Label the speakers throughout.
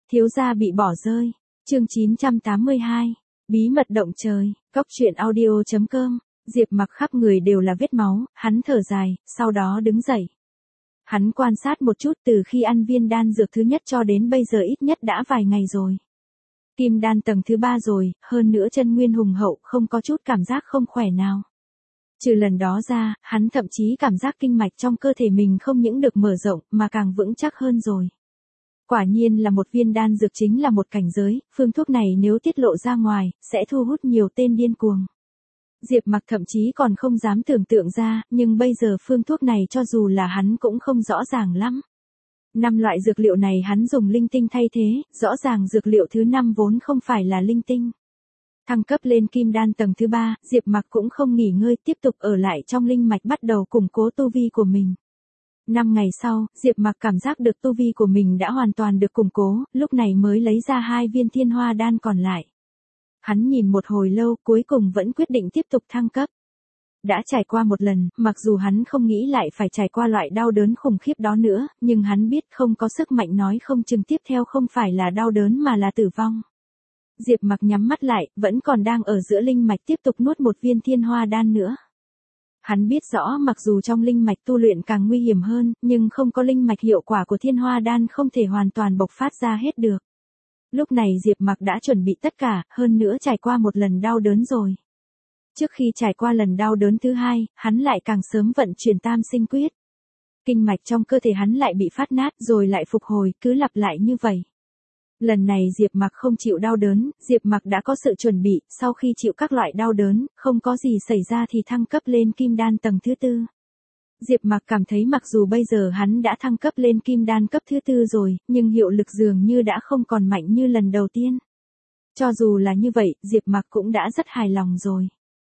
Speaker 1: Thiếu gia bị bỏ rơi. Chương 982. Bí mật động trời. Cóc truyện audio.com. Diệp Mặc khắp người đều là vết máu, hắn thở dài, sau đó đứng dậy. Hắn quan sát một chút từ khi ăn viên đan dược thứ nhất cho đến bây giờ ít nhất đã vài ngày rồi. Kim đan tầng thứ 3 rồi, hơn nữa chân nguyên hùng hậu, không có chút cảm giác không khỏe nào. Trừ lần đó ra, hắn thậm chí cảm giác kinh mạch trong cơ thể mình không những được mở rộng mà càng vững chắc hơn rồi. Quả nhiên là một viên đan dược chính là một cảnh giới, phương thuốc này nếu tiết lộ ra ngoài, sẽ thu hút nhiều tên điên cuồng. Diệp Mặc thậm chí còn không dám tưởng tượng ra, nhưng bây giờ phương thuốc này cho dù là hắn cũng không rõ ràng lắm. 5 loại dược liệu này hắn dùng linh tinh thay thế, rõ ràng dược liệu thứ 5 vốn không phải là linh tinh. Thăng cấp lên kim đan tầng thứ 3, Diệp Mặc cũng không nghỉ ngơi, tiếp tục ở lại trong linh mạch bắt đầu củng cố tu vi của mình. 5 ngày sau, Diệp Mặc cảm giác được tu vi của mình đã hoàn toàn được củng cố, lúc này mới lấy ra 2 viên thiên hoa đan còn lại. Hắn nhìn một hồi lâu, cuối cùng vẫn quyết định tiếp tục thăng cấp. Đã trải qua một lần, mặc dù hắn không nghĩ lại phải trải qua loại đau đớn khủng khiếp đó nữa, nhưng hắn biết không có sức mạnh nói không chừng tiếp theo không phải là đau đớn mà là tử vong. Diệp Mặc nhắm mắt lại, vẫn còn đang ở giữa linh mạch tiếp tục nuốt một viên thiên hoa đan nữa. Hắn biết rõ mặc dù trong linh mạch tu luyện càng nguy hiểm hơn, nhưng không có linh mạch hiệu quả của thiên hoa đan không thể hoàn toàn bộc phát ra hết được. Lúc này Diệp Mặc đã chuẩn bị tất cả, hơn nữa trải qua một lần đau đớn rồi. Trước khi trải qua lần đau đớn thứ 2, hắn lại càng sớm vận chuyển tam sinh quyết. Kinh mạch trong cơ thể hắn lại bị phát nát rồi lại phục hồi, cứ lặp lại như vậy. Lần này Diệp Mặc không chịu đau đớn, Diệp Mặc đã có sự chuẩn bị, sau khi chịu các loại đau đớn, không có gì xảy ra thì thăng cấp lên kim đan tầng thứ 4. Diệp Mặc cảm thấy mặc dù bây giờ hắn đã thăng cấp lên kim đan cấp thứ 4 rồi, nhưng hiệu lực dường như đã không còn mạnh như lần đầu tiên. Cho dù là như vậy, Diệp Mặc cũng đã rất hài lòng rồi.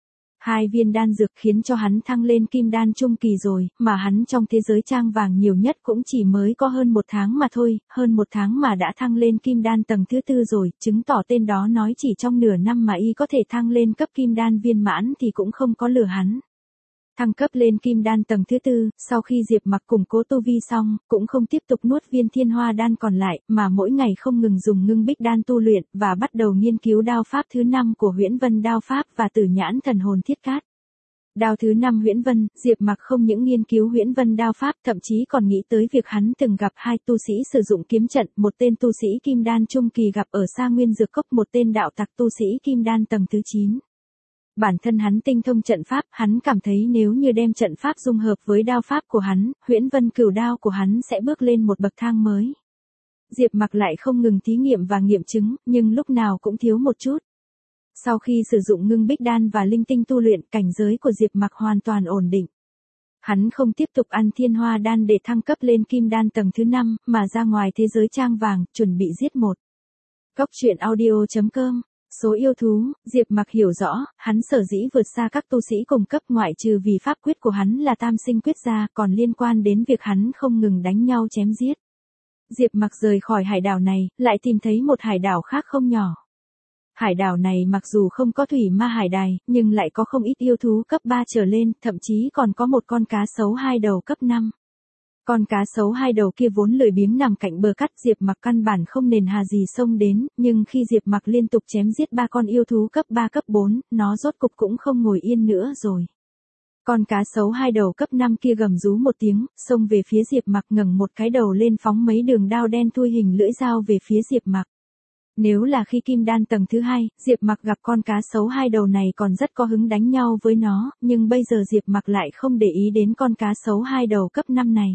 Speaker 1: 2 viên đan dược khiến cho hắn thăng lên kim đan trung kỳ rồi, mà hắn trong thế giới trang vàng nhiều nhất cũng chỉ mới có hơn 1 tháng mà thôi, hơn 1 tháng mà đã thăng lên kim đan tầng thứ 4 rồi, chứng tỏ tên đó nói chỉ trong nửa năm mà y có thể thăng lên cấp kim đan viên mãn thì cũng không có lừa hắn. Thăng cấp lên kim đan tầng thứ 4, sau khi Diệp Mặc củng cố tu vi xong, cũng không tiếp tục nuốt viên thiên hoa đan còn lại, mà mỗi ngày không ngừng dùng ngưng bích đan tu luyện, và bắt đầu nghiên cứu đao pháp thứ 5 của Huyễn Vân đao pháp và Tử Nhãn thần hồn thiết cát. Đao thứ 5 Huyễn Vân, Diệp Mặc không những nghiên cứu Huyễn Vân đao pháp, thậm chí còn nghĩ tới việc hắn từng gặp 2 tu sĩ sử dụng kiếm trận, một tên tu sĩ kim đan trung kỳ gặp ở Sa Nguyên Dược Cốc, một tên đạo tặc tu sĩ kim đan tầng thứ 9. Bản thân hắn tinh thông trận pháp, hắn cảm thấy nếu như đem trận pháp dung hợp với đao pháp của hắn, Huyễn Vân cửu đao của hắn sẽ bước lên một bậc thang mới. Diệp Mặc lại không ngừng thí nghiệm và nghiệm chứng, nhưng lúc nào cũng thiếu một chút. Sau khi sử dụng ngưng bích đan và linh tinh tu luyện, cảnh giới của Diệp Mặc hoàn toàn ổn định. Hắn không tiếp tục ăn thiên hoa đan để thăng cấp lên kim đan tầng thứ 5, mà ra ngoài thế giới trang vàng, chuẩn bị giết một. Cóc truyện audio.com. Số yêu thú, Diệp Mặc hiểu rõ, hắn sở dĩ vượt xa các tu sĩ cùng cấp ngoại trừ vì pháp quyết của hắn là tam sinh quyết ra, còn liên quan đến việc hắn không ngừng đánh nhau chém giết. Diệp Mặc rời khỏi hải đảo này, lại tìm thấy một hải đảo khác không nhỏ. Hải đảo này mặc dù không có thủy ma hải đài, nhưng lại có không ít yêu thú cấp 3 trở lên, thậm chí còn có một con cá sấu 2 đầu cấp 5. Con cá sấu 2 đầu kia vốn lười biếng nằm cạnh bờ cát, Diệp Mặc căn bản không nền hà gì xông đến, nhưng khi Diệp Mặc liên tục chém giết 3 con yêu thú cấp 3 cấp 4, nó rốt cục cũng không ngồi yên nữa rồi. Con cá sấu 2 đầu cấp 5 kia gầm rú một tiếng, xông về phía Diệp Mặc, ngẩng một cái đầu lên phóng mấy đường đao đen thui hình lưỡi dao về phía Diệp Mặc. Nếu là khi kim đan tầng thứ 2, Diệp Mặc gặp con cá sấu 2 đầu này còn rất có hứng đánh nhau với nó, nhưng bây giờ Diệp Mặc lại không để ý đến con cá sấu 2 đầu cấp 5 này.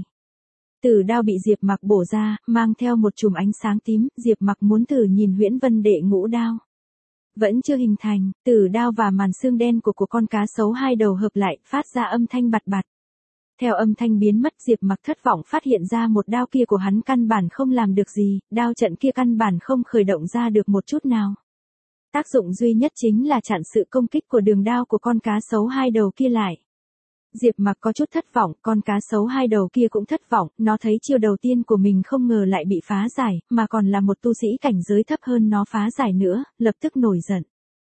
Speaker 1: Tử đao bị Diệp Mặc bổ ra, mang theo một chùm ánh sáng tím, Diệp Mặc muốn thử nhìn Huyễn Vân đệ ngũ đao. Vẫn chưa hình thành, tử đao và màn xương đen của con cá sấu 2 đầu hợp lại, phát ra âm thanh bạt bạt. Theo âm thanh biến mất, Diệp Mặc thất vọng phát hiện ra một đao kia của hắn căn bản không làm được gì, đao trận kia căn bản không khởi động ra được một chút nào. Tác dụng duy nhất chính là chặn sự công kích của đường đao của con cá sấu 2 đầu kia lại. Diệp Mặc có chút thất vọng, con cá sấu 2 đầu kia cũng thất vọng, nó thấy chiêu đầu tiên của mình không ngờ lại bị phá giải, mà còn là một tu sĩ cảnh giới thấp hơn nó phá giải nữa, lập tức nổi giận.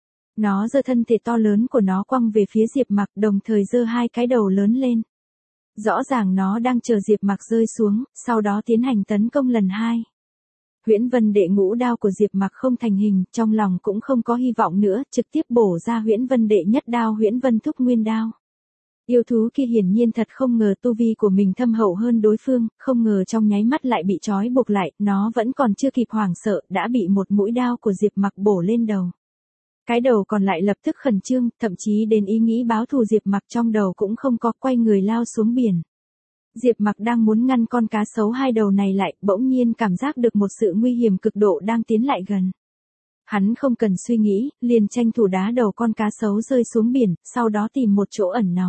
Speaker 1: Nó giơ thân thể to lớn của nó quăng về phía Diệp Mặc, đồng thời giơ 2 cái đầu lớn lên. Rõ ràng nó đang chờ Diệp Mặc rơi xuống, sau đó tiến hành tấn công lần 2. Huyễn Vân Đệ ngũ đao của Diệp Mặc không thành hình, trong lòng cũng không có hy vọng nữa, trực tiếp bổ ra Huyễn Vân Đệ nhất đao Huyễn Vân Thúc Nguyên đao. Yêu thú kia hiển nhiên thật không ngờ tu vi của mình thâm hậu hơn đối phương, không ngờ trong nháy mắt lại bị trói buộc lại, nó vẫn còn chưa kịp hoảng sợ, đã bị một mũi đao của Diệp Mặc bổ lên đầu. Cái đầu còn lại lập tức khẩn trương, thậm chí đến ý nghĩ báo thù Diệp Mặc trong đầu cũng không có, quay người lao xuống biển. Diệp Mặc đang muốn ngăn con cá sấu hai đầu này lại, bỗng nhiên cảm giác được một sự nguy hiểm cực độ đang tiến lại gần. Hắn không cần suy nghĩ, liền tranh thủ đá đầu con cá sấu rơi xuống biển, sau đó tìm một chỗ ẩn náu.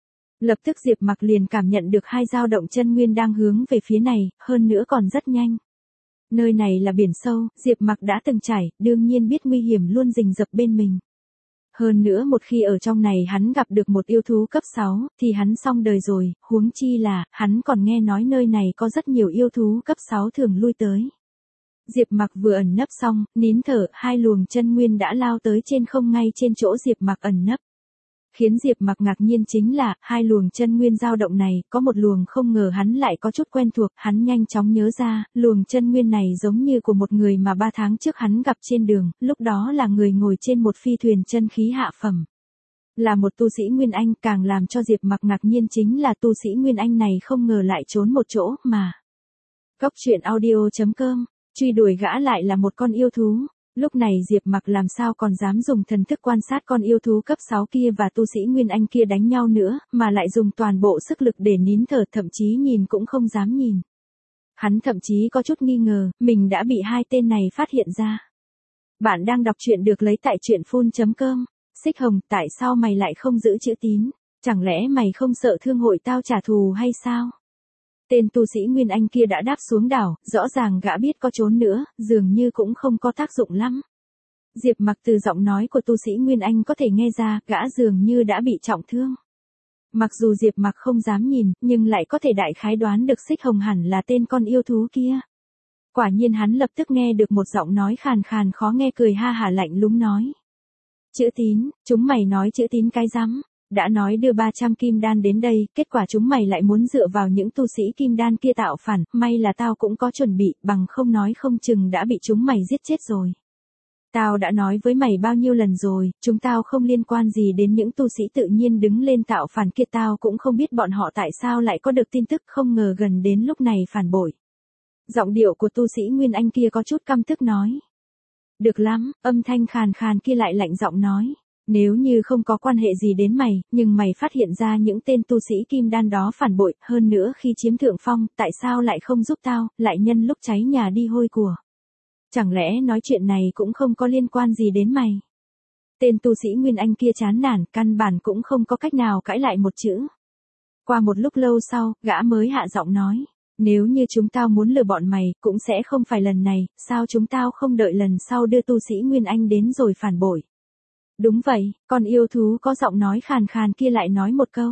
Speaker 1: Lập tức Diệp Mặc liền cảm nhận được hai dao động chân nguyên đang hướng về phía này, hơn nữa còn rất nhanh. Nơi này là biển sâu, Diệp Mặc đã từng trải, đương nhiên biết nguy hiểm luôn rình rập bên mình. Hơn nữa một khi ở trong này hắn gặp được một yêu thú cấp 6, thì hắn xong đời rồi, huống chi là, hắn còn nghe nói nơi này có rất nhiều yêu thú cấp 6 thường lui tới. Diệp Mặc vừa ẩn nấp xong, nín thở, hai luồng chân nguyên đã lao tới trên không ngay trên chỗ Diệp Mặc ẩn nấp. Khiến Diệp Mặc ngạc nhiên chính là, hai luồng chân nguyên dao động này, có một luồng không ngờ hắn lại có chút quen thuộc, hắn nhanh chóng nhớ ra, luồng chân nguyên này giống như của một người mà 3 tháng trước hắn gặp trên đường, lúc đó là người ngồi trên một phi thuyền chân khí hạ phẩm. Là một tu sĩ Nguyên Anh, càng làm cho Diệp Mặc ngạc nhiên chính là tu sĩ Nguyên Anh này không ngờ lại trốn một chỗ, mà. Cóc truyện audio.com, truy đuổi gã lại là một con yêu thú. Lúc này Diệp Mặc làm sao còn dám dùng thần thức quan sát con yêu thú cấp 6 kia và tu sĩ Nguyên Anh kia đánh nhau nữa, mà lại dùng toàn bộ sức lực để nín thở, thậm chí nhìn cũng không dám nhìn. Hắn thậm chí có chút nghi ngờ, mình đã bị hai tên này phát hiện ra. Bạn đang đọc truyện được lấy tại truyệnphun.com. Xích Hồng, tại sao mày lại không giữ chữ tín? Chẳng lẽ mày không sợ thương hội tao trả thù hay sao? Tên tu sĩ Nguyên Anh kia đã đáp xuống đảo, rõ ràng gã biết có trốn nữa, dường như cũng không có tác dụng lắm. Diệp Mặc từ giọng nói của tu sĩ Nguyên Anh có thể nghe ra, gã dường như đã bị trọng thương. Mặc dù Diệp Mặc không dám nhìn, nhưng lại có thể đại khái đoán được Xích Hồng hẳn là tên con yêu thú kia. Quả nhiên hắn lập tức nghe được một giọng nói khàn khàn khó nghe cười ha hả lạnh lùng nói. Chữ tín, chúng mày nói chữ tín cái rắm. Đã nói đưa 300 kim đan đến đây, kết quả chúng mày lại muốn dựa vào những tu sĩ kim đan kia tạo phản, may là tao cũng có chuẩn bị, bằng không nói không chừng đã bị chúng mày giết chết rồi. Tao đã nói với mày bao nhiêu lần rồi, chúng tao không liên quan gì đến những tu sĩ tự nhiên đứng lên tạo phản kia, tao cũng không biết bọn họ tại sao lại có được tin tức, không ngờ gần đến lúc này phản bội. Giọng điệu của tu sĩ Nguyên Anh kia có chút căm tức nói. Được lắm, âm thanh khàn khàn kia lại lạnh giọng nói. Nếu như không có quan hệ gì đến mày, nhưng mày phát hiện ra những tên tu sĩ kim đan đó phản bội, hơn nữa khi chiếm thượng phong, tại sao lại không giúp tao, lại nhân lúc cháy nhà đi hôi của. Chẳng lẽ nói chuyện này cũng không có liên quan gì đến mày? Tên tu sĩ Nguyên Anh kia chán nản, căn bản cũng không có cách nào cãi lại một chữ. Qua một lúc lâu sau, gã mới hạ giọng nói. Nếu như chúng tao muốn lừa bọn mày, cũng sẽ không phải lần này, sao chúng tao không đợi lần sau đưa tu sĩ Nguyên Anh đến rồi phản bội. Đúng vậy, con yêu thú có giọng nói khàn khàn kia lại nói một câu.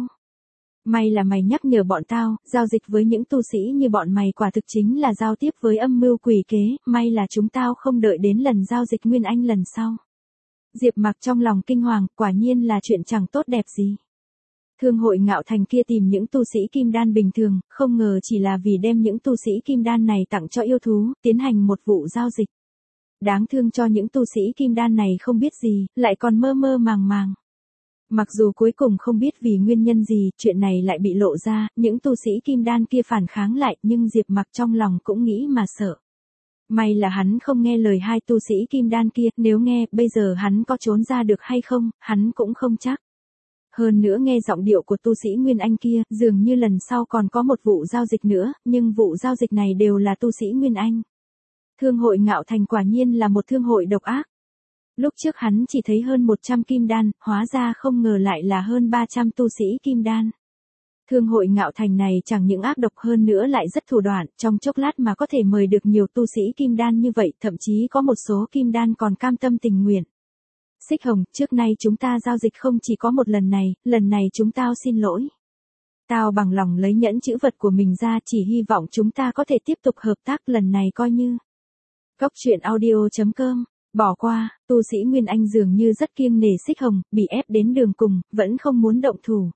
Speaker 1: May là mày nhắc nhở bọn tao, giao dịch với những tu sĩ như bọn mày quả thực chính là giao tiếp với âm mưu quỷ kế, may là chúng tao không đợi đến lần giao dịch Nguyên Anh lần sau. Diệp Mặc trong lòng kinh hoàng, quả nhiên là chuyện chẳng tốt đẹp gì. Thương hội Ngạo Thành kia tìm những tu sĩ kim đan bình thường, không ngờ chỉ là vì đem những tu sĩ kim đan này tặng cho yêu thú, tiến hành một vụ giao dịch. Đáng thương cho những tu sĩ kim đan này không biết gì, lại còn mơ mơ màng màng. Mặc dù cuối cùng không biết vì nguyên nhân gì, chuyện này lại bị lộ ra, những tu sĩ kim đan kia phản kháng lại, nhưng Diệp Mặc trong lòng cũng nghĩ mà sợ. May là hắn không nghe lời hai tu sĩ kim đan kia, nếu nghe, bây giờ hắn có trốn ra được hay không, hắn cũng không chắc. Hơn nữa nghe giọng điệu của tu sĩ Nguyên Anh kia, dường như lần sau còn có một vụ giao dịch nữa, nhưng vụ giao dịch này đều là tu sĩ Nguyên Anh. Thương hội Ngạo Thành quả nhiên là một thương hội độc ác. Lúc trước hắn chỉ thấy hơn 100 kim đan, hóa ra không ngờ lại là hơn 300 tu sĩ kim đan. Thương hội Ngạo Thành này chẳng những ác độc hơn nữa lại rất thủ đoạn, trong chốc lát mà có thể mời được nhiều tu sĩ kim đan như vậy, thậm chí có một số kim đan còn cam tâm tình nguyện. Xích Hồng, trước nay chúng ta giao dịch không chỉ có một lần này chúng tao xin lỗi. Tao bằng lòng lấy nhẫn chữ vật của mình ra, chỉ hy vọng chúng ta có thể tiếp tục hợp tác, lần này coi như. Cóc truyện audio.com, bỏ qua, tu sĩ Nguyên Anh dường như rất kiêng nể Xích Hồng, bị ép đến đường cùng, vẫn không muốn động thủ.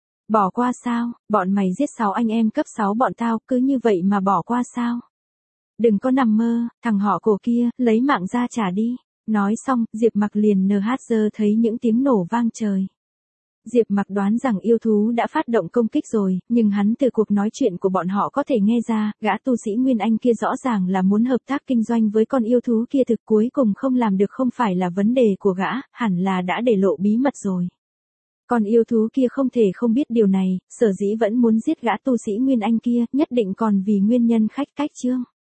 Speaker 1: Bỏ qua sao, bọn mày giết 6 anh em cấp 6 bọn tao, cứ như vậy mà bỏ qua sao? Đừng có nằm mơ, thằng họ cổ kia, lấy mạng ra trả đi. Nói xong, Diệp Mặc liền NHZ thấy những tiếng nổ vang trời. Diệp Mặc đoán rằng yêu thú đã phát động công kích rồi, nhưng hắn từ cuộc nói chuyện của bọn họ có thể nghe ra, gã tu sĩ Nguyên Anh kia rõ ràng là muốn hợp tác kinh doanh với con yêu thú kia, thực cuối cùng không làm được không phải là vấn đề của gã, hẳn là đã để lộ bí mật rồi. Con yêu thú kia không thể không biết điều này, sở dĩ vẫn muốn giết gã tu sĩ Nguyên Anh kia, nhất định còn vì nguyên nhân khách cách chương.